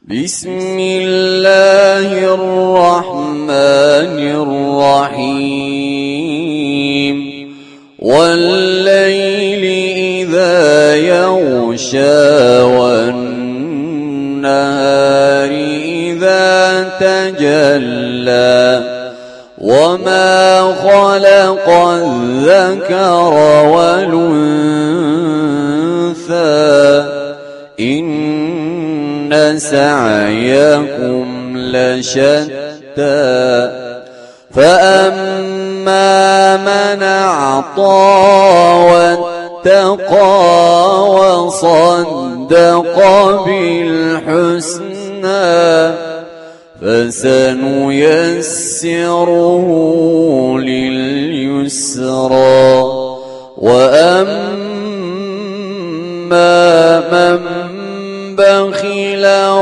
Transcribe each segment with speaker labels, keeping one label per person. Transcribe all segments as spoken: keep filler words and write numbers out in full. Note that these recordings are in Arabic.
Speaker 1: بسم الله الرحمن الرحيم والليل إذا يغشى والنهار إذا تجلى وما خلق الذكر والأنثى إن سعيكم لشتى فأما من أعطى واتقى وصدق بالحسنى فسنيسره لليسرى وأما من بخل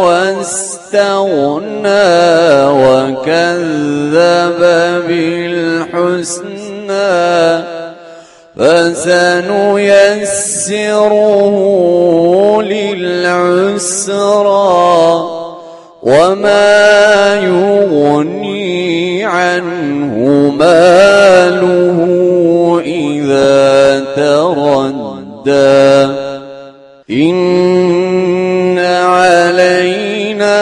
Speaker 1: واستغنى وكذب بالحسنى فسنيسره للعسرى وما يغني عنه ماله إذا تردى إن علينا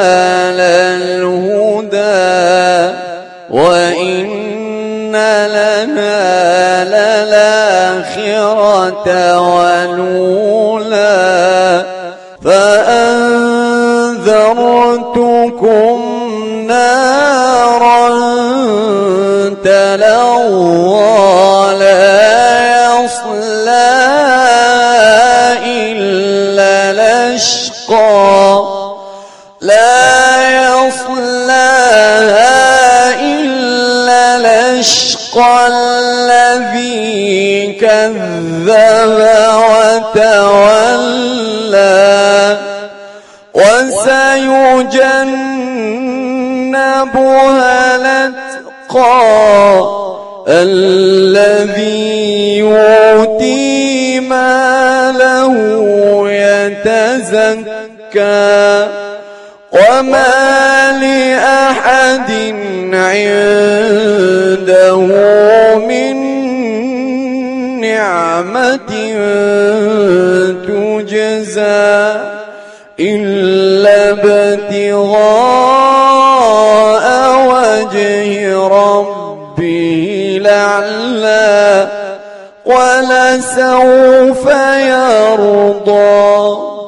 Speaker 1: للهدى وإن لنا للآخرة والأولى فأنذرتكم نارا تلظى لا يصلاها إلا الأشقى لا يصلاها إلا الأشقى الذي كذب وتولى وسيجنبها الأتقى الذي يؤتي ماله يتزكى وما لأحد عنده من نعمة تجزى إلا ابتغاء وجه ربه الأعلى ولسوف يرضى.